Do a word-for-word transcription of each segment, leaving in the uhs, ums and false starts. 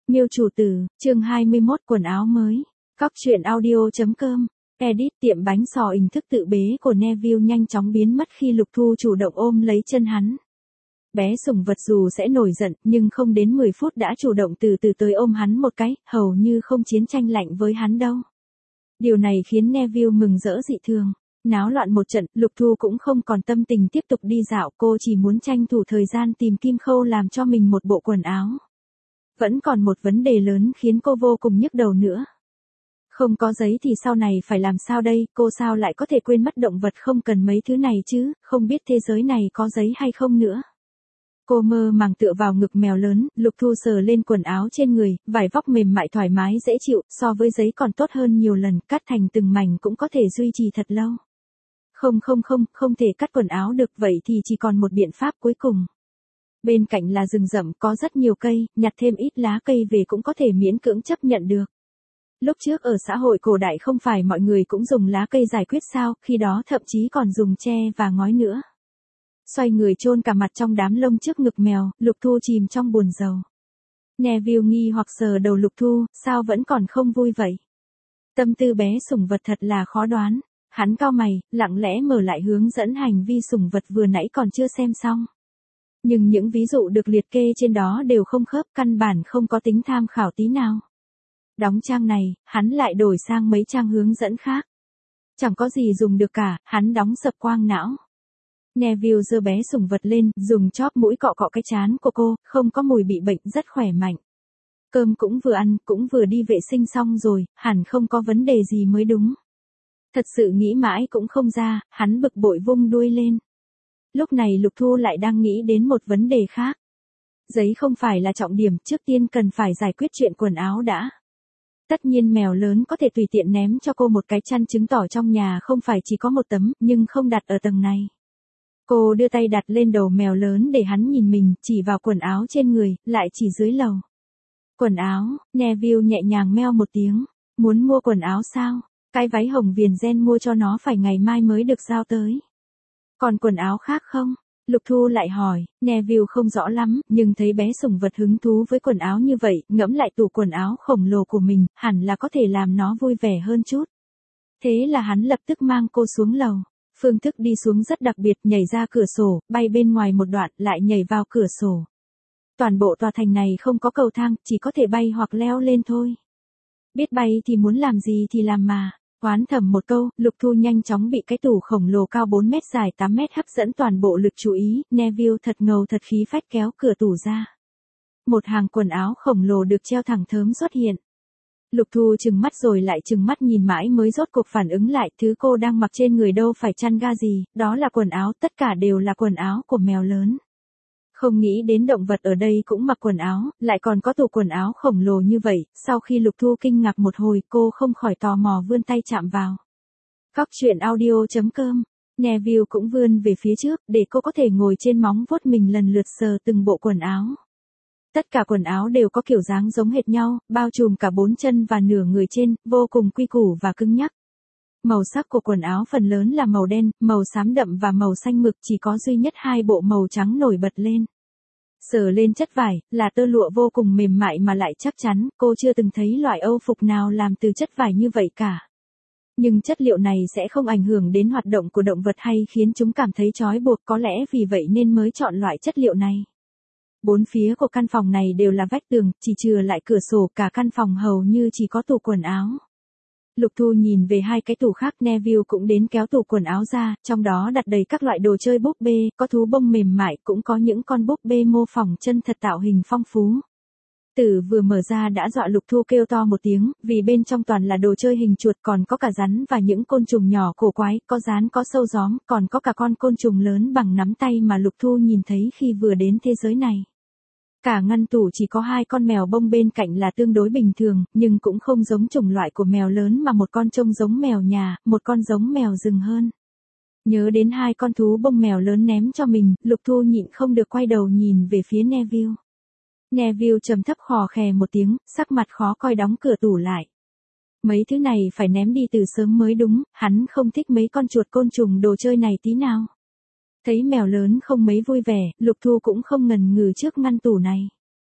Miêu chủ tử, chương hai mươi mốt quần áo mới. Cóc truyện audio.com. Edit tiệm bánh xò hình thức tự bế của Neville nhanh chóng biến mất khi Lục Thu chủ động ôm lấy chân hắn. Bé sủng vật dù sẽ nổi giận nhưng không đến mười phút đã chủ động từ từ tới ôm hắn một cái, hầu như không chiến tranh lạnh với hắn đâu. Điều này khiến Neville mừng rỡ dị thường. Náo loạn một trận, Lục Thu cũng không còn tâm tình tiếp tục đi dạo, cô chỉ muốn tranh thủ thời gian tìm Kim Khâu làm cho mình một bộ quần áo. Vẫn còn một vấn đề lớn khiến cô vô cùng nhức đầu nữa. Không có giấy thì sau này phải làm sao đây, cô sao lại có thể quên mất động vật không cần mấy thứ này chứ, không biết thế giới này có giấy hay không nữa. Cô mơ màng tựa vào ngực mèo lớn, Lục Thu sờ lên quần áo trên người, vải vóc mềm mại thoải mái dễ chịu, so với giấy còn tốt hơn nhiều lần, cắt thành từng mảnh cũng có thể duy trì thật lâu. Không không không, không thể cắt quần áo được, vậy thì chỉ còn một biện pháp cuối cùng. Bên cạnh là rừng rậm có rất nhiều cây, nhặt thêm ít lá cây về cũng có thể miễn cưỡng chấp nhận được. Lúc trước ở xã hội cổ đại không phải mọi người cũng dùng lá cây giải quyết sao, khi đó thậm chí còn dùng tre và ngói nữa. Xoay người chôn cả mặt trong đám lông trước ngực mèo, Lục Thu chìm trong buồn rầu. Neville nghi hoặc sờ đầu Lục Thu, sao vẫn còn không vui vậy? Tâm tư bé sủng vật thật là khó đoán. Hắn cau mày, lặng lẽ mở lại hướng dẫn hành vi sủng vật vừa nãy còn chưa xem xong. Nhưng những ví dụ được liệt kê trên đó đều không khớp, căn bản không có tính tham khảo tí nào. Đóng trang này, hắn lại đổi sang mấy trang hướng dẫn khác. Chẳng có gì dùng được cả, hắn đóng sập quang não. Neville giơ bé sủng vật lên, dùng chóp mũi cọ cọ cái trán của cô, không có mùi bị bệnh, rất khỏe mạnh. Cơm cũng vừa ăn, cũng vừa đi vệ sinh xong rồi, hẳn không có vấn đề gì mới đúng. Thật sự nghĩ mãi cũng không ra, hắn bực bội vung đuôi lên. Lúc này Lục Thu lại đang nghĩ đến một vấn đề khác. Giấy không phải là trọng điểm, trước tiên cần phải giải quyết chuyện quần áo đã. Tất nhiên mèo lớn có thể tùy tiện ném cho cô một cái chăn chứng tỏ trong nhà không phải chỉ có một tấm, nhưng không đặt ở tầng này. Cô đưa tay đặt lên đầu mèo lớn để hắn nhìn mình, chỉ vào quần áo trên người, lại chỉ dưới lầu. Quần áo, Neville nhẹ nhàng meo một tiếng. Muốn mua quần áo sao? Cái váy hồng viền ren mua cho nó phải ngày mai mới được giao tới. Còn quần áo khác không? Lục Thu lại hỏi, Neville không rõ lắm, nhưng thấy bé sủng vật hứng thú với quần áo như vậy, ngẫm lại tủ quần áo khổng lồ của mình, hẳn là có thể làm nó vui vẻ hơn chút. Thế là hắn lập tức mang cô xuống lầu. Phương thức đi xuống rất đặc biệt, nhảy ra cửa sổ, bay bên ngoài một đoạn, lại nhảy vào cửa sổ. Toàn bộ tòa thành này không có cầu thang, chỉ có thể bay hoặc leo lên thôi. Biết bay thì muốn làm gì thì làm mà. Oán thầm một câu, Lục Thu nhanh chóng bị cái tủ khổng lồ cao bốn mét dài tám mét hấp dẫn toàn bộ lực chú ý, Neville thật ngầu thật khí phách kéo cửa tủ ra. Một hàng quần áo khổng lồ được treo thẳng thớm xuất hiện. Lục Thu trừng mắt rồi lại trừng mắt nhìn mãi mới rốt cuộc phản ứng lại, thứ cô đang mặc trên người đâu phải chăn ga gì, đó là quần áo, tất cả đều là quần áo của mèo lớn. Không nghĩ đến động vật ở đây cũng mặc quần áo, lại còn có tủ quần áo khổng lồ như vậy, sau khi Lục Thu kinh ngạc một hồi, cô không khỏi tò mò vươn tay chạm vào. Cóc truyện audio.com. Neville cũng vươn về phía trước, để cô có thể ngồi trên móng vuốt mình lần lượt sờ từng bộ quần áo. Tất cả quần áo đều có kiểu dáng giống hệt nhau, bao trùm cả bốn chân và nửa người trên, vô cùng quy củ và cứng nhắc. Màu sắc của quần áo phần lớn là màu đen, màu xám đậm và màu xanh mực, chỉ có duy nhất hai bộ màu trắng nổi bật lên. Sờ lên chất vải, là tơ lụa vô cùng mềm mại mà lại chắc chắn, cô chưa từng thấy loại âu phục nào làm từ chất vải như vậy cả. Nhưng chất liệu này sẽ không ảnh hưởng đến hoạt động của động vật hay khiến chúng cảm thấy trói buộc, có lẽ vì vậy nên mới chọn loại chất liệu này. Bốn phía của căn phòng này đều là vách tường, chỉ chừa lại cửa sổ, cả căn phòng hầu như chỉ có tủ quần áo. Lục Thu nhìn về hai cái tủ khác, Neville cũng đến kéo tủ quần áo ra, trong đó đặt đầy các loại đồ chơi búp bê, có thú bông mềm mại, cũng có những con búp bê mô phỏng chân thật tạo hình phong phú. Từ vừa mở ra đã dọa Lục Thu kêu to một tiếng, vì bên trong toàn là đồ chơi hình chuột, còn có cả rắn và những côn trùng nhỏ cổ quái, có rán có sâu gióm, còn có cả con côn trùng lớn bằng nắm tay mà Lục Thu nhìn thấy khi vừa đến thế giới này. Cả ngăn tủ chỉ có hai con mèo bông bên cạnh là tương đối bình thường, nhưng cũng không giống chủng loại của mèo lớn mà một con trông giống mèo nhà, một con giống mèo rừng hơn. Nhớ đến hai con thú bông mèo lớn ném cho mình, Lục Thu nhịn không được quay đầu nhìn về phía Neville. Neville trầm thấp khò khè một tiếng, sắc mặt khó coi đóng cửa tủ lại. Mấy thứ này phải ném đi từ sớm mới đúng, hắn không thích mấy con chuột côn trùng đồ chơi này tí nào. Thấy mèo lớn không mấy vui vẻ, Lục Thu cũng không ngần ngừ trước ngăn tủ này.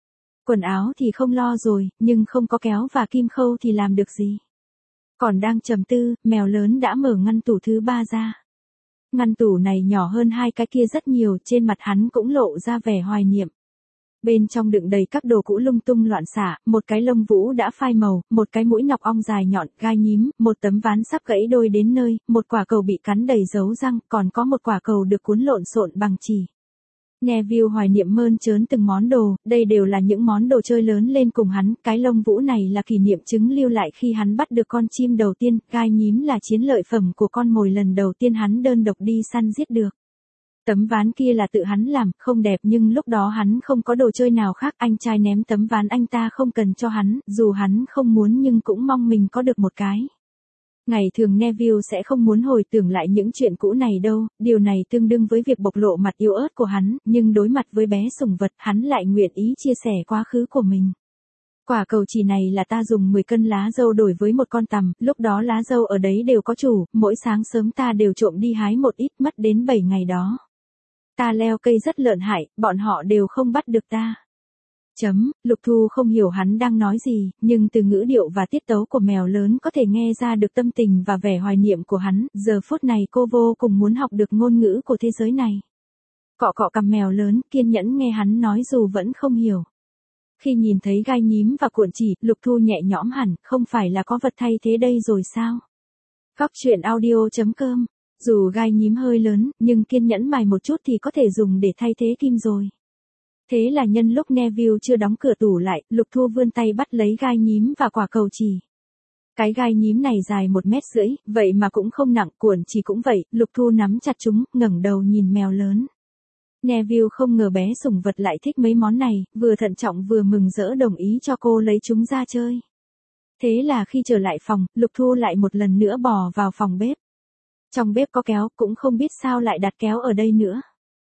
Quần áo thì không lo rồi, nhưng không có kéo và kim khâu thì làm được gì. Còn đang trầm tư, mèo lớn đã mở ngăn tủ thứ ba ra. Ngăn tủ này nhỏ hơn hai cái kia rất nhiều, trên mặt hắn cũng lộ ra vẻ hoài niệm. Bên trong đựng đầy các đồ cũ lung tung loạn xả, một cái lông vũ đã phai màu, một cái mũi nọc ong dài nhọn, gai nhím, một tấm ván sắp gãy đôi đến nơi, một quả cầu bị cắn đầy dấu răng, còn có một quả cầu được cuốn lộn xộn bằng chì. Neville hoài niệm mơn trớn từng món đồ, đây đều là những món đồ chơi lớn lên cùng hắn, cái lông vũ này là kỷ niệm chứng lưu lại khi hắn bắt được con chim đầu tiên, gai nhím là chiến lợi phẩm của con mồi lần đầu tiên hắn đơn độc đi săn giết được. Tấm ván kia là tự hắn làm, không đẹp nhưng lúc đó hắn không có đồ chơi nào khác, anh trai ném tấm ván anh ta không cần cho hắn, dù hắn không muốn nhưng cũng mong mình có được một cái. Ngày thường Neville sẽ không muốn hồi tưởng lại những chuyện cũ này đâu, điều này tương đương với việc bộc lộ mặt yếu ớt của hắn, nhưng đối mặt với bé sủng vật hắn lại nguyện ý chia sẻ quá khứ của mình. Quả cầu chỉ này là ta dùng mười cân lá dâu đổi với một con tằm, lúc đó lá dâu ở đấy đều có chủ, mỗi sáng sớm ta đều trộm đi hái một ít, mất đến bảy ngày đó. Ta leo cây rất lợn hại, bọn họ đều không bắt được ta. Chấm, Lục Thu không hiểu hắn đang nói gì, nhưng từ ngữ điệu và tiết tấu của mèo lớn có thể nghe ra được tâm tình và vẻ hoài niệm của hắn, giờ phút này cô vô cùng muốn học được ngôn ngữ của thế giới này. Cọ cọ cằm mèo lớn, kiên nhẫn nghe hắn nói dù vẫn không hiểu. Khi nhìn thấy gai nhím và cuộn chỉ, Lục Thu nhẹ nhõm hẳn, không phải là có vật thay thế đây rồi sao? Góc truyện audio chấm com. Dù gai nhím hơi lớn, nhưng kiên nhẫn mài một chút thì có thể dùng để thay thế kim rồi. Thế là nhân lúc Neville chưa đóng cửa tủ lại, Lục Thu vươn tay bắt lấy gai nhím và quả cầu chỉ. Cái gai nhím này dài một mét rưỡi, vậy mà cũng không nặng, cuộn chỉ cũng vậy, Lục Thu nắm chặt chúng, ngẩng đầu nhìn mèo lớn. Neville không ngờ bé sủng vật lại thích mấy món này, vừa thận trọng vừa mừng rỡ đồng ý cho cô lấy chúng ra chơi. Thế là khi trở lại phòng, Lục Thu lại một lần nữa bò vào phòng bếp. Trong bếp có kéo, cũng không biết sao lại đặt kéo ở đây nữa.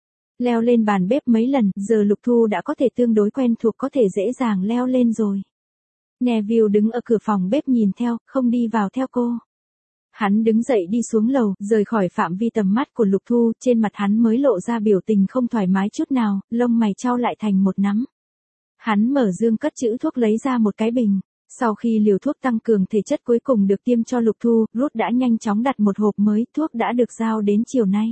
Leo lên bàn bếp mấy lần, giờ Lục Thu đã có thể tương đối quen thuộc có thể dễ dàng leo lên rồi. Neville đứng ở cửa phòng bếp nhìn theo, không đi vào theo cô. Hắn đứng dậy đi xuống lầu, rời khỏi phạm vi tầm mắt của Lục Thu, trên mặt hắn mới lộ ra biểu tình không thoải mái chút nào, lông mày chau lại thành một nắm. Hắn mở dương cất chữ thuốc lấy ra một cái bình. Sau khi liều thuốc tăng cường thể chất cuối cùng được tiêm cho Lục Thu, Ruth đã nhanh chóng đặt một hộp mới, thuốc đã được giao đến chiều nay.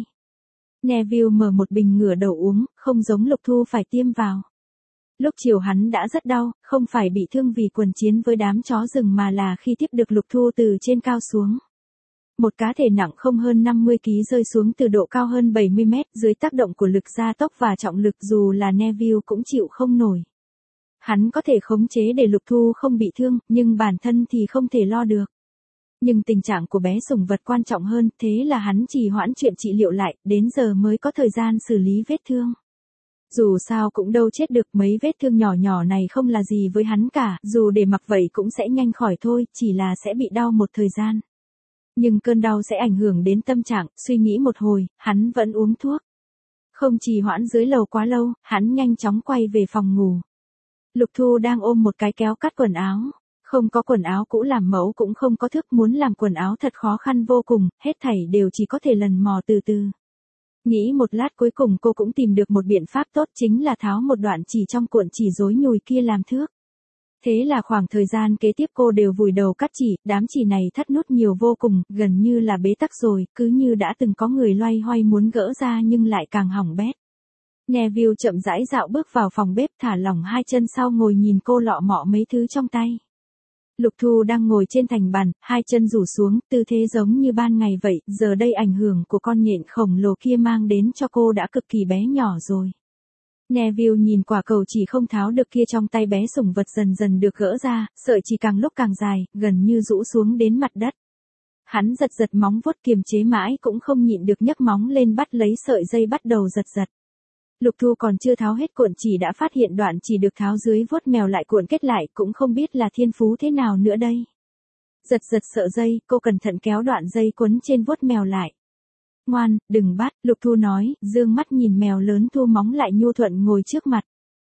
Neville mở một bình ngửa đầu uống, không giống Lục Thu phải tiêm vào. Lúc chiều hắn đã rất đau, không phải bị thương vì quần chiến với đám chó rừng mà là khi tiếp được Lục Thu từ trên cao xuống. Một cá thể nặng không hơn năm mươi ki lô gam rơi xuống từ độ cao hơn bảy mươi mét dưới tác động của lực gia tốc và trọng lực dù là Neville cũng chịu không nổi. Hắn có thể khống chế để Lục Thu không bị thương, nhưng bản thân thì không thể lo được. Nhưng tình trạng của bé sủng vật quan trọng hơn, thế là hắn trì hoãn chuyện trị liệu lại, đến giờ mới có thời gian xử lý vết thương. Dù sao cũng đâu chết được, mấy vết thương nhỏ nhỏ này không là gì với hắn cả, dù để mặc vậy cũng sẽ nhanh khỏi thôi, chỉ là sẽ bị đau một thời gian. Nhưng cơn đau sẽ ảnh hưởng đến tâm trạng, suy nghĩ một hồi, hắn vẫn uống thuốc. Không trì hoãn dưới lầu quá lâu, hắn nhanh chóng quay về phòng ngủ. Lục Thu đang ôm một cái kéo cắt quần áo. Không có quần áo cũ làm mẫu cũng không có thước, muốn làm quần áo thật khó khăn vô cùng, hết thảy đều chỉ có thể lần mò từ từ. Nghĩ một lát cuối cùng cô cũng tìm được một biện pháp tốt, chính là tháo một đoạn chỉ trong cuộn chỉ rối nhùi kia làm thước. Thế là khoảng thời gian kế tiếp cô đều vùi đầu cắt chỉ, đám chỉ này thắt nút nhiều vô cùng, gần như là bế tắc rồi, cứ như đã từng có người loay hoay muốn gỡ ra nhưng lại càng hỏng bét. Neville chậm rãi dạo bước vào phòng bếp, thả lỏng hai chân sau ngồi nhìn cô lọ mọ mấy thứ trong tay. Lục Thu đang ngồi trên thành bàn, hai chân rủ xuống, tư thế giống như ban ngày vậy, giờ đây ảnh hưởng của con nhện khổng lồ kia mang đến cho cô đã cực kỳ bé nhỏ rồi. Neville nhìn quả cầu chỉ không tháo được kia trong tay bé sủng vật dần dần được gỡ ra, sợi chỉ càng lúc càng dài, gần như rũ xuống đến mặt đất. Hắn giật giật móng vuốt kiềm chế mãi cũng không nhịn được nhấc móng lên bắt lấy sợi dây bắt đầu giật giật. Lục Thu còn chưa tháo hết cuộn chỉ đã phát hiện đoạn chỉ được tháo dưới vuốt mèo lại cuộn kết lại, cũng không biết là thiên phú thế nào nữa đây. Giật giật sợ dây, cô cẩn thận kéo đoạn dây quấn trên vuốt mèo lại. Ngoan, đừng bắt, Lục Thu nói, dương mắt nhìn mèo lớn thu móng lại nhu thuận ngồi trước mặt.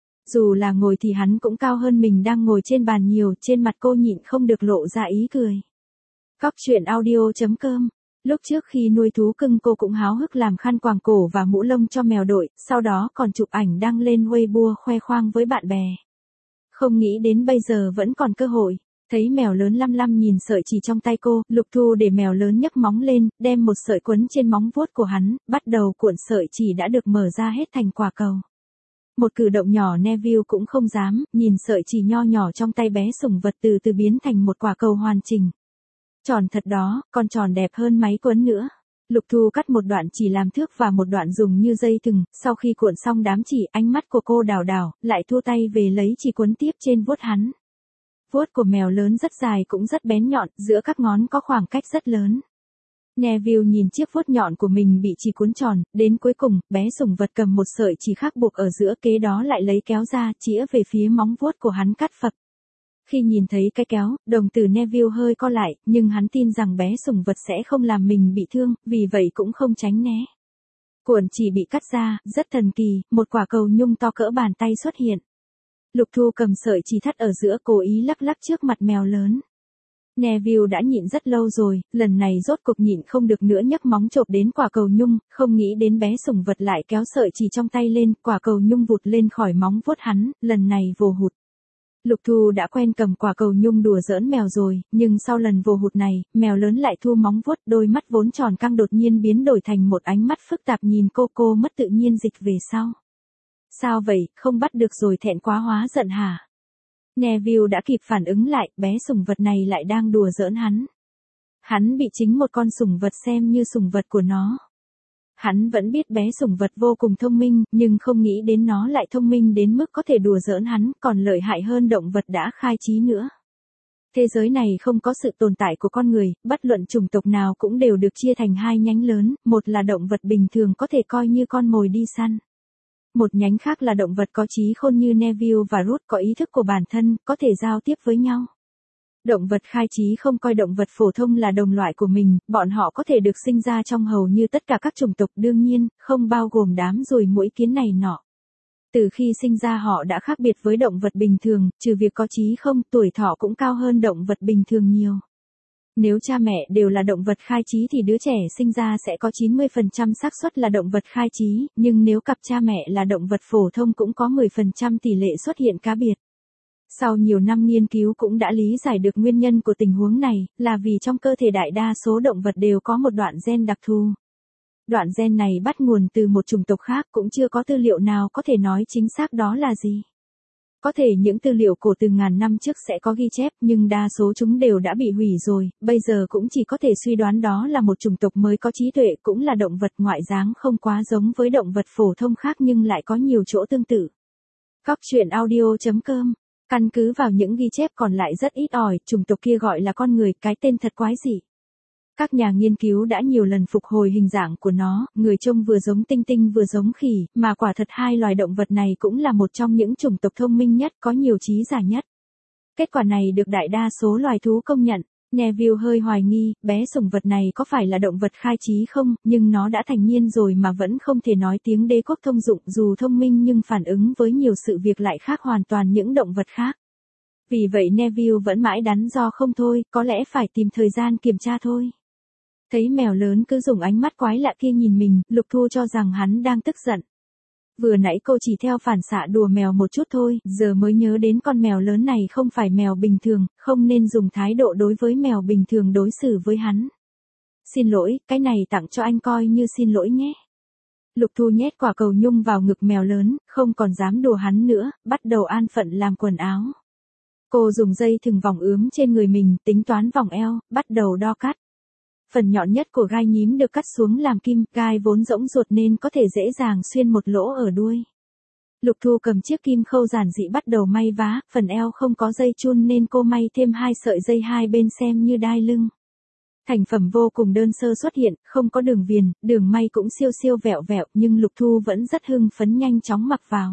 Dù là ngồi thì hắn cũng cao hơn mình đang ngồi trên bàn nhiều, trên mặt cô nhịn không được lộ ra ý cười. Góc truyện audio chấm com. Lúc trước khi nuôi thú cưng cô cũng háo hức làm khăn quàng cổ và mũ lông cho mèo đội, sau đó còn chụp ảnh đăng lên Weibo khoe khoang với bạn bè. Không nghĩ đến bây giờ vẫn còn cơ hội. Thấy mèo lớn lăm lăm nhìn sợi chỉ trong tay cô, Lục Thu để mèo lớn nhấc móng lên, đem một sợi quấn trên móng vuốt của hắn, bắt đầu cuộn sợi chỉ đã được mở ra hết thành quả cầu. Một cử động nhỏ Neville cũng không dám, nhìn sợi chỉ nho nhỏ trong tay bé sủng vật từ từ biến thành một quả cầu hoàn chỉnh. Tròn thật đó, còn tròn đẹp hơn máy quấn nữa. Lục Thu cắt một đoạn chỉ làm thước và một đoạn dùng như dây thừng, sau khi cuộn xong đám chỉ, ánh mắt của cô đảo đảo, lại thu tay về lấy chỉ quấn tiếp trên vuốt hắn. Vuốt của mèo lớn rất dài cũng rất bén nhọn, giữa các ngón có khoảng cách rất lớn. Neville nhìn chiếc vuốt nhọn của mình bị chỉ cuốn tròn, đến cuối cùng, bé sủng vật cầm một sợi chỉ khác buộc ở giữa, kế đó lại lấy kéo ra, chĩa về phía móng vuốt của hắn cắt phập. Khi nhìn thấy cái kéo, đồng tử Neville hơi co lại, nhưng hắn tin rằng bé sủng vật sẽ không làm mình bị thương, vì vậy cũng không tránh né. Cuộn chỉ bị cắt ra, rất thần kỳ, một quả cầu nhung to cỡ bàn tay xuất hiện. Lục Thu cầm sợi chỉ thắt ở giữa, cố ý lắc lắc trước mặt mèo lớn. Neville đã nhịn rất lâu rồi, lần này rốt cuộc nhịn không được nữa, nhấc móng chộp đến quả cầu nhung, không nghĩ đến bé sủng vật lại kéo sợi chỉ trong tay lên, quả cầu nhung vụt lên khỏi móng vuốt hắn, lần này vồ hụt. Lục Thu đã quen cầm quả cầu nhung đùa giỡn mèo rồi, nhưng sau lần vồ hụt này, mèo lớn lại thu móng vuốt, đôi mắt vốn tròn căng đột nhiên biến đổi thành một ánh mắt phức tạp nhìn cô cô mất tự nhiên dịch về sau. Sao vậy, không bắt được rồi, thẹn quá hóa giận hả? Neville đã kịp phản ứng lại, bé sủng vật này lại đang đùa giỡn hắn. Hắn bị chính một con sủng vật xem như sủng vật của nó. Hắn vẫn biết bé sủng vật vô cùng thông minh, nhưng không nghĩ đến nó lại thông minh đến mức có thể đùa giỡn hắn, còn lợi hại hơn động vật đã khai trí nữa. Thế giới này không có sự tồn tại của con người, bất luận chủng tộc nào cũng đều được chia thành hai nhánh lớn, một là động vật bình thường có thể coi như con mồi đi săn. Một nhánh khác là động vật có trí khôn như Neville và Ruth, có ý thức của bản thân, có thể giao tiếp với nhau. Động vật khai trí không coi động vật phổ thông là đồng loại của mình, bọn họ có thể được sinh ra trong hầu như tất cả các chủng tộc, đương nhiên, không bao gồm đám ruồi muỗi kiến này nọ. Từ khi sinh ra họ đã khác biệt với động vật bình thường, trừ việc có trí không, tuổi thọ cũng cao hơn động vật bình thường nhiều. Nếu cha mẹ đều là động vật khai trí thì đứa trẻ sinh ra sẽ có chín mươi phần trăm xác suất là động vật khai trí, nhưng nếu cặp cha mẹ là động vật phổ thông cũng có mười phần trăm tỷ lệ xuất hiện cá biệt. Sau nhiều năm nghiên cứu cũng đã lý giải được nguyên nhân của tình huống này, là vì trong cơ thể đại đa số động vật đều có một đoạn gen đặc thù. Đoạn gen này bắt nguồn từ một chủng tộc khác, cũng chưa có tư liệu nào có thể nói chính xác đó là gì. Có thể những tư liệu cổ từ ngàn năm trước sẽ có ghi chép, nhưng đa số chúng đều đã bị hủy rồi, bây giờ cũng chỉ có thể suy đoán đó là một chủng tộc mới có trí tuệ, cũng là động vật ngoại dáng không quá giống với động vật phổ thông khác nhưng lại có nhiều chỗ tương tự. Cóc truyện audio chấm com. Căn cứ vào những ghi chép còn lại rất ít ỏi, chủng tộc kia gọi là con người, cái tên thật quái dị. Các nhà nghiên cứu đã nhiều lần phục hồi hình dạng của nó, người trông vừa giống tinh tinh vừa giống khỉ, mà quả thật hai loài động vật này cũng là một trong những chủng tộc thông minh nhất, có nhiều trí giả nhất. Kết quả này được đại đa số loài thú công nhận. Neville hơi hoài nghi, bé sủng vật này có phải là động vật khai trí không, nhưng nó đã thành niên rồi mà vẫn không thể nói tiếng đế quốc thông dụng, dù thông minh nhưng phản ứng với nhiều sự việc lại khác hoàn toàn những động vật khác. Vì vậy Neville vẫn mãi đắn đo không thôi, có lẽ phải tìm thời gian kiểm tra thôi. Thấy mèo lớn cứ dùng ánh mắt quái lạ kia nhìn mình, Lục Thu cho rằng hắn đang tức giận. Vừa nãy cô chỉ theo phản xạ đùa mèo một chút thôi, giờ mới nhớ đến con mèo lớn này không phải mèo bình thường, không nên dùng thái độ đối với mèo bình thường đối xử với hắn. Xin lỗi, cái này tặng cho anh coi như xin lỗi nhé. Lục Thu nhét quả cầu nhung vào ngực mèo lớn, không còn dám đùa hắn nữa, bắt đầu an phận làm quần áo. Cô dùng dây thừng vòng ướm trên người mình, tính toán vòng eo, bắt đầu đo cắt. Phần nhọn nhất của gai nhím được cắt xuống làm kim, gai vốn rỗng ruột nên có thể dễ dàng xuyên một lỗ ở đuôi. Lục Thu cầm chiếc kim khâu giản dị bắt đầu may vá, phần eo không có dây chun nên cô may thêm hai sợi dây hai bên xem như đai lưng. Thành phẩm vô cùng đơn sơ xuất hiện, không có đường viền, đường may cũng siêu siêu vẹo vẹo, nhưng Lục Thu vẫn rất hưng phấn nhanh chóng mặc vào.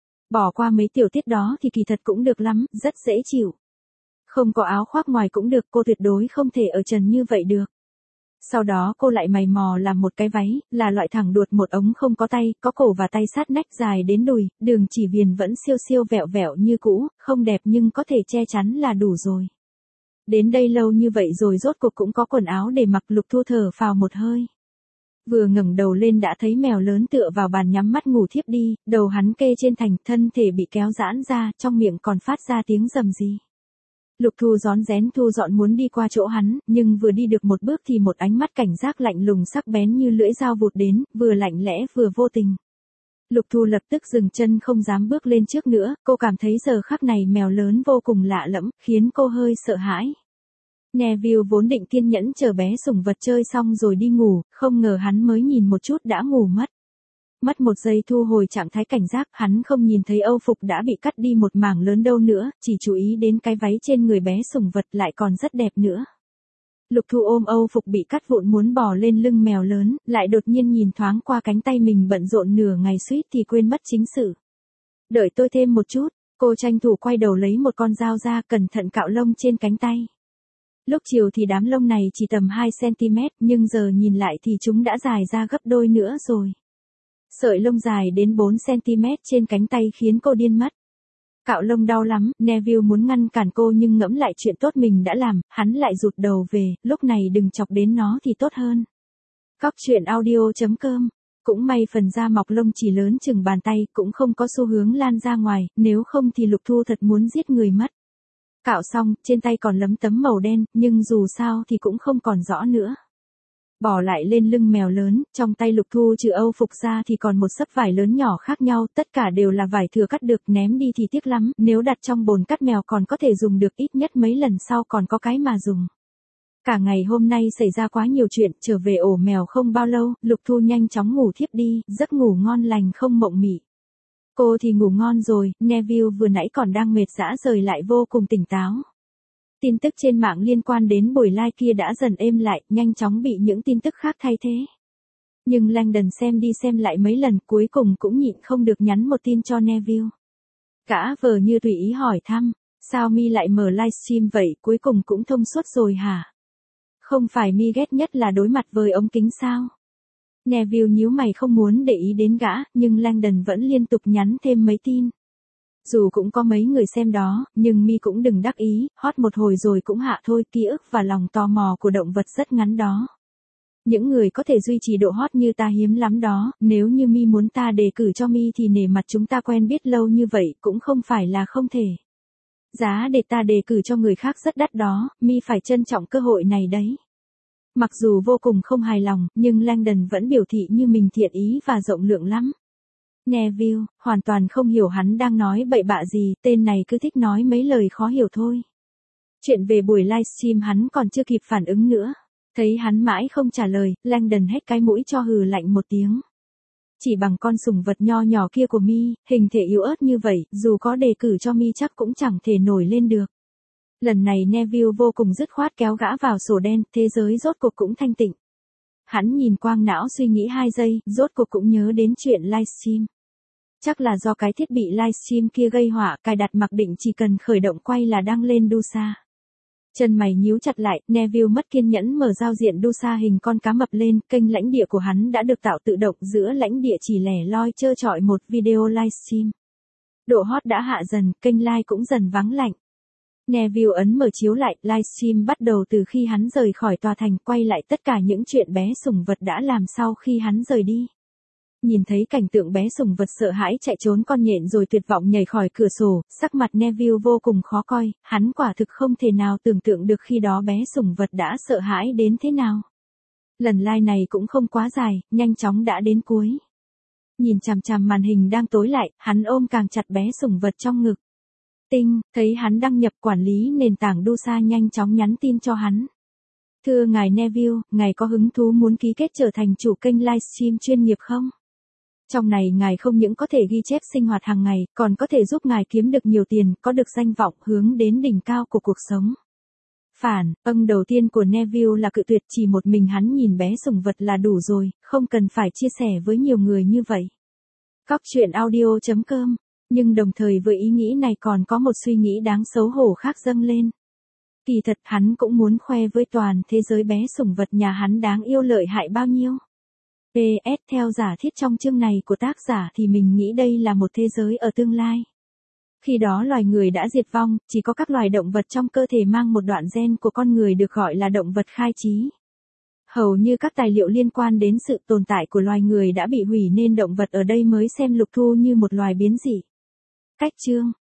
Bỏ qua mấy tiểu tiết đó thì kỳ thật cũng được lắm, rất dễ chịu. Không có áo khoác ngoài cũng được, cô tuyệt đối không thể ở trần như vậy được. Sau đó cô lại mày mò làm một cái váy, là loại thẳng đuột một ống không có tay, có cổ và tay sát nách dài đến đùi, đường chỉ viền vẫn siêu siêu vẹo vẹo như cũ, không đẹp nhưng có thể che chắn là đủ rồi. Đến đây lâu như vậy rồi rốt cuộc cũng có quần áo để mặc, Lục Thu thở phào một hơi. Vừa ngẩng đầu lên đã thấy mèo lớn tựa vào bàn nhắm mắt ngủ thiếp đi, đầu hắn kê trên thành, thân thể bị kéo giãn ra, trong miệng còn phát ra tiếng rầm rì. Lục Thu rón rén thu dọn muốn đi qua chỗ hắn, nhưng vừa đi được một bước thì một ánh mắt cảnh giác lạnh lùng sắc bén như lưỡi dao vụt đến, vừa lạnh lẽ vừa vô tình. Lục Thu lập tức dừng chân không dám bước lên trước nữa, cô cảm thấy giờ khắc này mèo lớn vô cùng lạ lẫm, khiến cô hơi sợ hãi. Neville vốn định kiên nhẫn chờ bé sủng vật chơi xong rồi đi ngủ, không ngờ hắn mới nhìn một chút đã ngủ mất. Mất một giây thu hồi trạng thái cảnh giác, hắn không nhìn thấy âu phục đã bị cắt đi một mảng lớn đâu nữa, chỉ chú ý đến cái váy trên người bé sủng vật lại còn rất đẹp nữa. Lục Thu ôm âu phục bị cắt vụn muốn bò lên lưng mèo lớn, lại đột nhiên nhìn thoáng qua cánh tay mình bận rộn nửa ngày suýt thì quên mất chính sự. Đợi tôi thêm một chút, cô tranh thủ quay đầu lấy một con dao ra cẩn thận cạo lông trên cánh tay. Lúc chiều thì đám lông này chỉ tầm hai xăng-ti-mét, nhưng giờ nhìn lại thì chúng đã dài ra gấp đôi nữa rồi. Sợi lông dài đến bốn xăng-ti-mét trên cánh tay khiến cô điên mất. Cạo lông đau lắm, Neville muốn ngăn cản cô nhưng ngẫm lại chuyện tốt mình đã làm, hắn lại rụt đầu về, lúc này đừng chọc đến nó thì tốt hơn. Cóc truyện audio chấm com. Cũng may phần da mọc lông chỉ lớn chừng bàn tay, cũng không có xu hướng lan ra ngoài, nếu không thì Lục Thu thật muốn giết người mất. Cạo xong, trên tay còn lấm tấm màu đen, nhưng dù sao thì cũng không còn rõ nữa. Bỏ lại lên lưng mèo lớn, trong tay Lục Thu trừ âu phục ra thì còn một xấp vải lớn nhỏ khác nhau, tất cả đều là vải thừa cắt được, ném đi thì tiếc lắm, nếu đặt trong bồn cắt mèo còn có thể dùng được, ít nhất mấy lần sau còn có cái mà dùng. Cả ngày hôm nay xảy ra quá nhiều chuyện, trở về ổ mèo không bao lâu, Lục Thu nhanh chóng ngủ thiếp đi, giấc ngủ ngon lành không mộng mị. Cô thì ngủ ngon rồi, Neville vừa nãy còn đang mệt rã rời lại vô cùng tỉnh táo. Tin tức trên mạng liên quan đến buổi live kia đã dần êm lại, nhanh chóng bị những tin tức khác thay thế. Nhưng Langdon xem đi xem lại mấy lần, cuối cùng cũng nhịn không được nhắn một tin cho Neville. Gã vờ như tùy ý hỏi thăm, sao mi lại mở livestream vậy, cuối cùng cũng thông suốt rồi hả? Không phải mi ghét nhất là đối mặt với ống kính sao? Neville nhíu mày không muốn để ý đến gã, nhưng Langdon vẫn liên tục nhắn thêm mấy tin. Dù cũng có mấy người xem đó, nhưng mi cũng đừng đắc ý, hot một hồi rồi cũng hạ thôi, ký ức và lòng tò mò của động vật rất ngắn đó. Những người có thể duy trì độ hot như ta hiếm lắm đó, nếu như mi muốn ta đề cử cho mi thì nể mặt chúng ta quen biết lâu như vậy cũng không phải là không thể. Giá để ta đề cử cho người khác rất đắt đó, mi phải trân trọng cơ hội này đấy. Mặc dù vô cùng không hài lòng, nhưng Langdon vẫn biểu thị như mình thiện ý và rộng lượng lắm. Neville, hoàn toàn không hiểu hắn đang nói bậy bạ gì, tên này cứ thích nói mấy lời khó hiểu thôi. Chuyện về buổi livestream hắn còn chưa kịp phản ứng nữa. Thấy hắn mãi không trả lời, Langdon hét cái mũi cho hừ lạnh một tiếng. Chỉ bằng con sủng vật nho nhỏ kia của mi, hình thể yếu ớt như vậy, dù có đề cử cho mi chắc cũng chẳng thể nổi lên được. Lần này Neville vô cùng dứt khoát kéo gã vào sổ đen, thế giới rốt cuộc cũng thanh tịnh. Hắn nhìn quang não suy nghĩ hai giây, rốt cuộc cũng nhớ đến chuyện livestream. Chắc là do cái thiết bị livestream kia gây họa, cài đặt mặc định chỉ cần khởi động quay là đăng lên Dusa. Chân mày nhíu chặt lại, Neville mất kiên nhẫn mở giao diện Dusa hình con cá mập lên, kênh lãnh địa của hắn đã được tạo tự động, giữa lãnh địa chỉ lẻ loi trơ trọi một video livestream. Độ hot đã hạ dần, kênh live cũng dần vắng lạnh. Neville ấn mở chiếu lại, livestream bắt đầu từ khi hắn rời khỏi tòa thành, quay lại tất cả những chuyện bé sủng vật đã làm sau khi hắn rời đi. Nhìn thấy cảnh tượng bé sủng vật sợ hãi chạy trốn con nhện rồi tuyệt vọng nhảy khỏi cửa sổ, sắc mặt Neville vô cùng khó coi, hắn quả thực không thể nào tưởng tượng được khi đó bé sủng vật đã sợ hãi đến thế nào. Lần live này cũng không quá dài, nhanh chóng đã đến cuối. Nhìn chằm chằm màn hình đang tối lại, hắn ôm càng chặt bé sủng vật trong ngực. Tinh, thấy hắn đăng nhập, quản lý nền tảng Dusa nhanh chóng nhắn tin cho hắn. Thưa ngài Neville, ngài có hứng thú muốn ký kết trở thành chủ kênh livestream chuyên nghiệp không? Trong này ngài không những có thể ghi chép sinh hoạt hàng ngày, còn có thể giúp ngài kiếm được nhiều tiền, có được danh vọng, hướng đến đỉnh cao của cuộc sống. Phản, âng đầu tiên của Neville là cự tuyệt, chỉ một mình hắn nhìn bé sủng vật là đủ rồi, không cần phải chia sẻ với nhiều người như vậy. Cóc truyện audio chấm com. Nhưng đồng thời với ý nghĩ này còn có một suy nghĩ đáng xấu hổ khác dâng lên. Kỳ thật hắn cũng muốn khoe với toàn thế giới bé sủng vật nhà hắn đáng yêu lợi hại bao nhiêu. pê ét theo giả thiết trong chương này của tác giả thì mình nghĩ đây là một thế giới ở tương lai. Khi đó loài người đã diệt vong, chỉ có các loài động vật trong cơ thể mang một đoạn gen của con người được gọi là động vật khai trí. Hầu như các tài liệu liên quan đến sự tồn tại của loài người đã bị hủy nên động vật ở đây mới xem Lục Thu như một loài biến dị. Cách chương